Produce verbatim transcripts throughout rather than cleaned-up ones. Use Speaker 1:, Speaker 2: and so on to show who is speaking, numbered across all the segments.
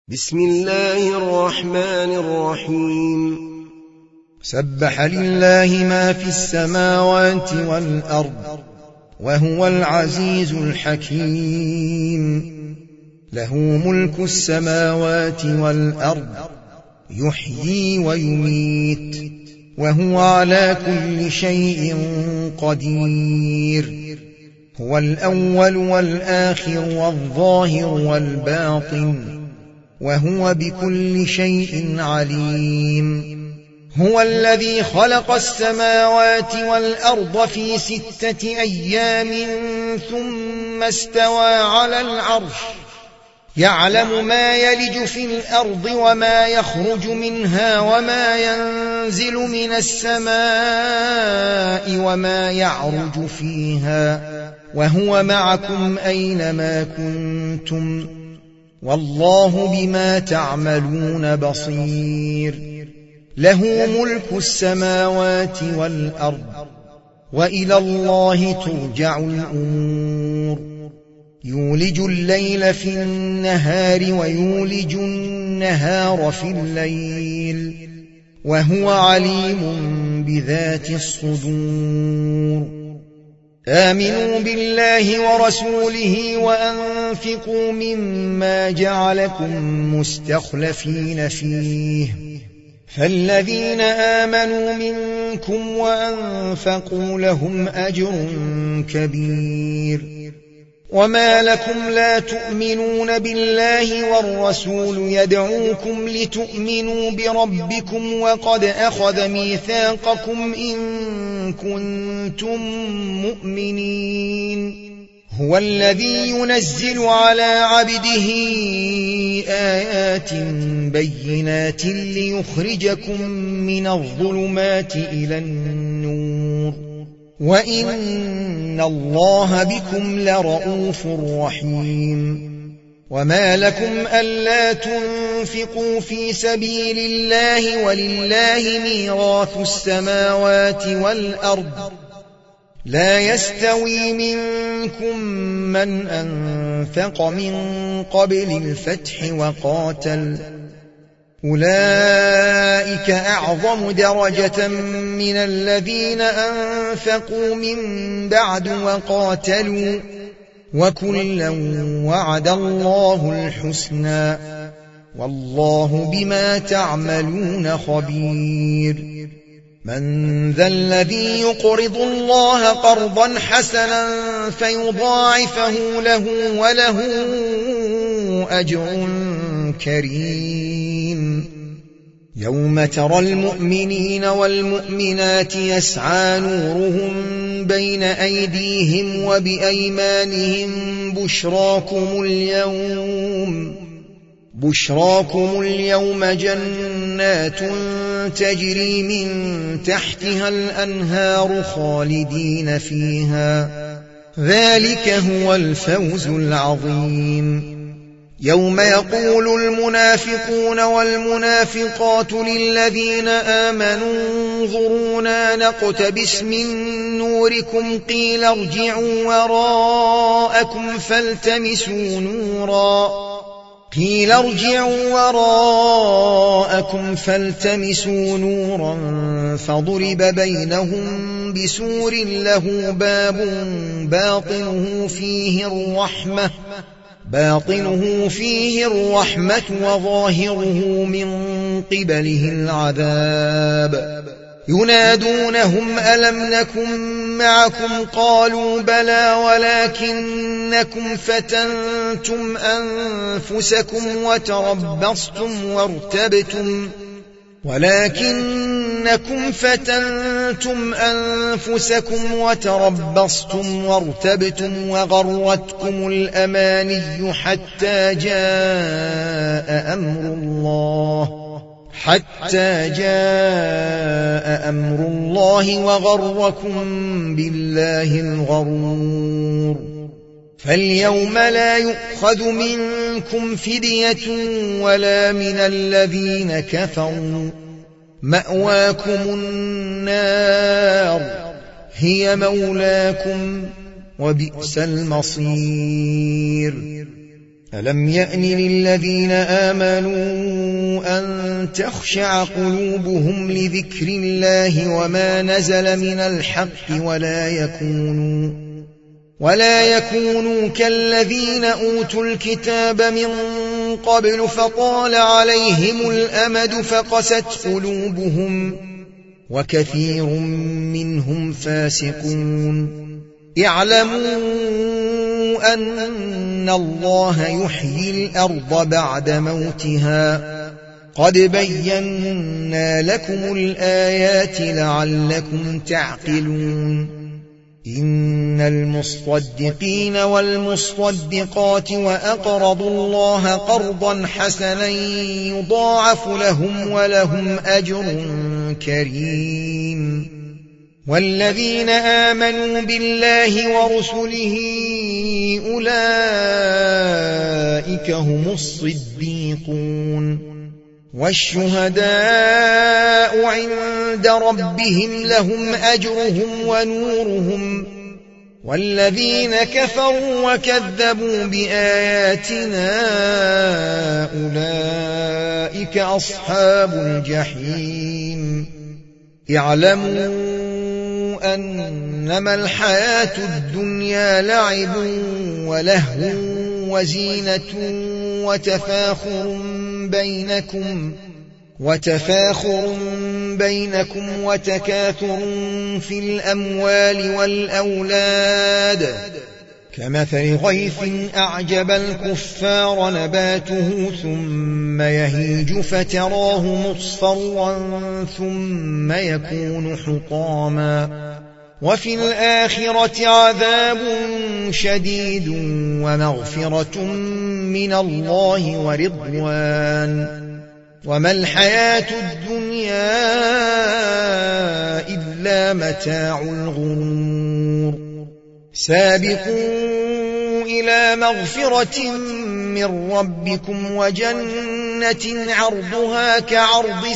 Speaker 1: بسم الله الرحمن الرحيم
Speaker 2: سبح لله ما في السماوات والأرض وهو العزيز الحكيم له ملك السماوات والأرض يحيي ويميت وهو على كل شيء قدير هو الأول والآخر والظاهر والباطن وهو بكل شيء عليم هو الذي خلق السماوات والأرض في ستة أيام ثم استوى على العرش يعلم ما يلج في الأرض وما يخرج منها وما ينزل من السماء وما يعرج فيها وهو معكم أينما كنتم والله بما تعملون بصير له ملك السماوات والأرض وإلى الله ترجع الأمور يولج الليل في النهار ويولج النهار في الليل وهو عليم بذات الصدور آمنوا بالله ورسوله وأنفقوا مما جعلكم مستخلفين فيه فالذين آمنوا منكم وأنفقوا لهم أجر كبير وما لكم لا تؤمنون بالله والرسول يدعوكم لتؤمنوا بربكم وقد أخذ ميثاقكم إن كنتم مؤمنين هو الذي ينزل على عبده آيات بينات ليخرجكم من الظلمات إلى النور وإن الله بكم لرؤوف رحيم وما لكم ألا تنفقوا في سبيل الله ولله ميراث السماوات والأرض لا يستوي منكم من أنفق من قبل الفتح وقاتل أولئك أعظم درجة من الذين أنفقوا من بعد وقاتلوا وكلا وعد الله الحسنى والله بما تعملون خبير من ذا الذي يقرض الله قرضا حسنا فيضاعفه له وله أجر كريم يوم ترى المؤمنين والمؤمنات يسعى نورهم بين أيديهم وبأيمانهم بشراكم اليوم بشراكم اليوم جنات تجري من تحتها الأنهار خالدين فيها ذلك هو الفوز العظيم يوم يقول المنافقون والمنافقات للذين آمنوا انظرونا نقتبس من نوركم قيل ارجعوا وراءكم فالتمسوا نورا قيل ارجعوا وراءكم فالتمسوا نورا فضرب بينهم بسور له باب باطنه فيه الرحمة باطنه فيه الرحمة وظاهره من قبله العذاب ينادونهم ألم نكن معكم قالوا بلى ولكنكم فتنتم أنفسكم وتربصتم وارتبتم ولكنكم فتنتم أنفسكم وتربصتم وارتبتم وغرتكم الأماني حتى جاء أمر الله حتى جاء أمر الله وغركم بالله الغرور فاليوم لا يؤخذ منكم فدية ولا من الذين كفروا مأواكم النار هي مولاكم وبئس المصير ألم يأن للذين آمنوا أن تخشع قلوبهم لذكر الله وما نزل من الحق ولا يكونوا ولا يكونوا كالذين أوتوا الكتاب من قبل فطال عليهم الأمد فقست قلوبهم وكثير منهم فاسقون اعلموا أن الله يحيي الأرض بعد موتها قد بينا لكم الآيات لعلكم تعقلون إن المصدقين والمصدقات وأقرضوا الله قرضا حسنا يضاعف لهم ولهم أجر كريم والذين آمنوا بالله ورسله أولئك هم الصديقون والشهداء عند ربهم لهم أجرهم ونورهم والذين كفروا وكذبوا بآياتنا أولئك أصحاب الجحيم اعلموا أنما الحياة الدنيا لعب ولهو وزينة وتفاخر بينكم وتفاخر بينكم وتكاثر في الأموال والأولاد كمثل غيث أعجب الكفار نباته ثم يهيج فتراه مصفرا ثم يكون حطاما وفي الآخرة عذاب شديد ومغفرة من الله ورضوان وما الحياة الدنيا إلا متاع الغرور سابقوا إلى مغفرة من ربكم وجنة عرضها كعرض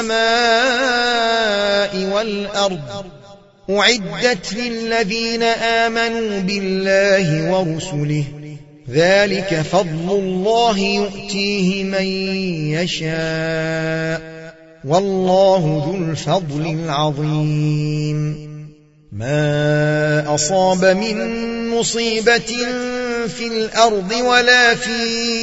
Speaker 2: السماء والأرض أعدت للذين آمنوا بالله ورسله ذلك فضل الله يؤتيه من يشاء والله ذو الفضل العظيم ما أصاب من مصيبة في الأرض ولا في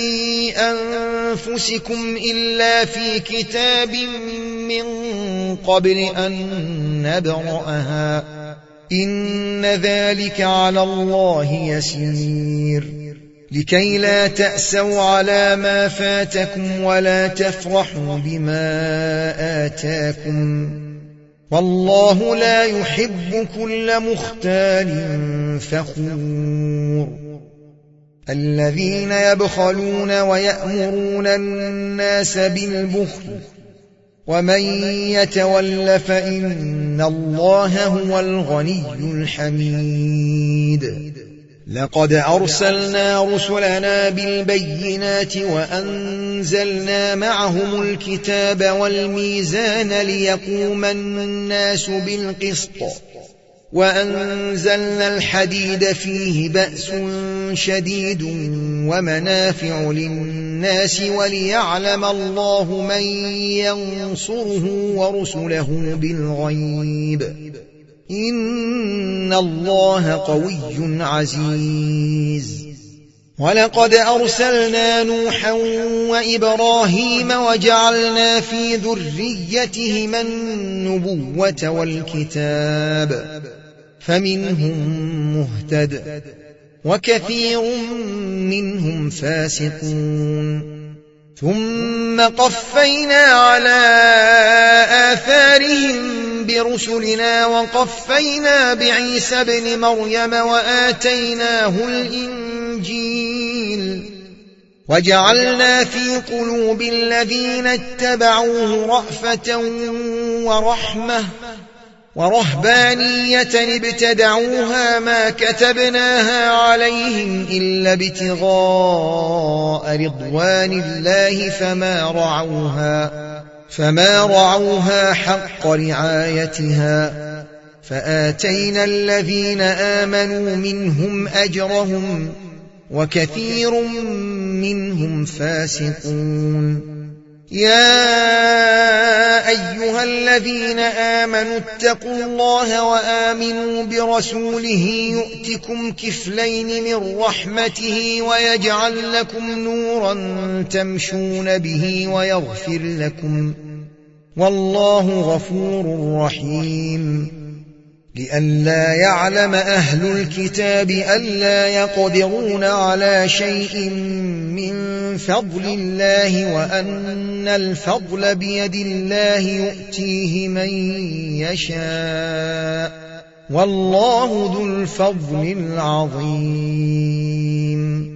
Speaker 2: أنفسكم إلا في كتاب من قبل أن نبرأها إن ذلك على الله يسير لكي لا تأسوا على ما فاتكم ولا تفرحوا بما آتاكم والله لا يحب كل مختال فخور الذين يبخلون ويأمرون الناس بالبخل ومن يتول فإن الله هو الغني الحميد لقد أرسلنا رسلنا بالبينات وأنزلنا معهم الكتاب والميزان ليقوم الناس بالقسط وأنزلنا الحديد فيه بأس شديد ومنافع للناس وليعلم الله من ينصره ورسله بالغيب إن الله قوي عزيز ولقد أرسلنا نوحا وإبراهيم وجعلنا في ذريتهما النبوة والكتاب فمنهم مهتد وكثير منهم فاسقون ثم قفينا على آثارهم برسلنا وقفينا بعيسى ابن مريم وآتيناه الإنجيل وجعلنا في قلوب الذين اتبعوه رأفة ورحمة ورهبانية ابتدعوها ما كتبناها عليهم إلا ابتغاء رضوان الله فما رعوها فما رعوها حق رعايتها فآتينا الذين آمنوا منهم أجرهم وكثير منهم فاسقون. يا أيها الذين آمنوا اتقوا الله وآمنوا برسوله يؤتكم كفلين من رحمته ويجعل لكم نورا تمشون به ويغفر لكم، والله غفور رحيم. لئلا يعلم أهل الكتاب ألا يقدرون على شيء من فضل الله وأن الفضل بيد الله يؤتيه من يشاء، والله ذو الفضل العظيم.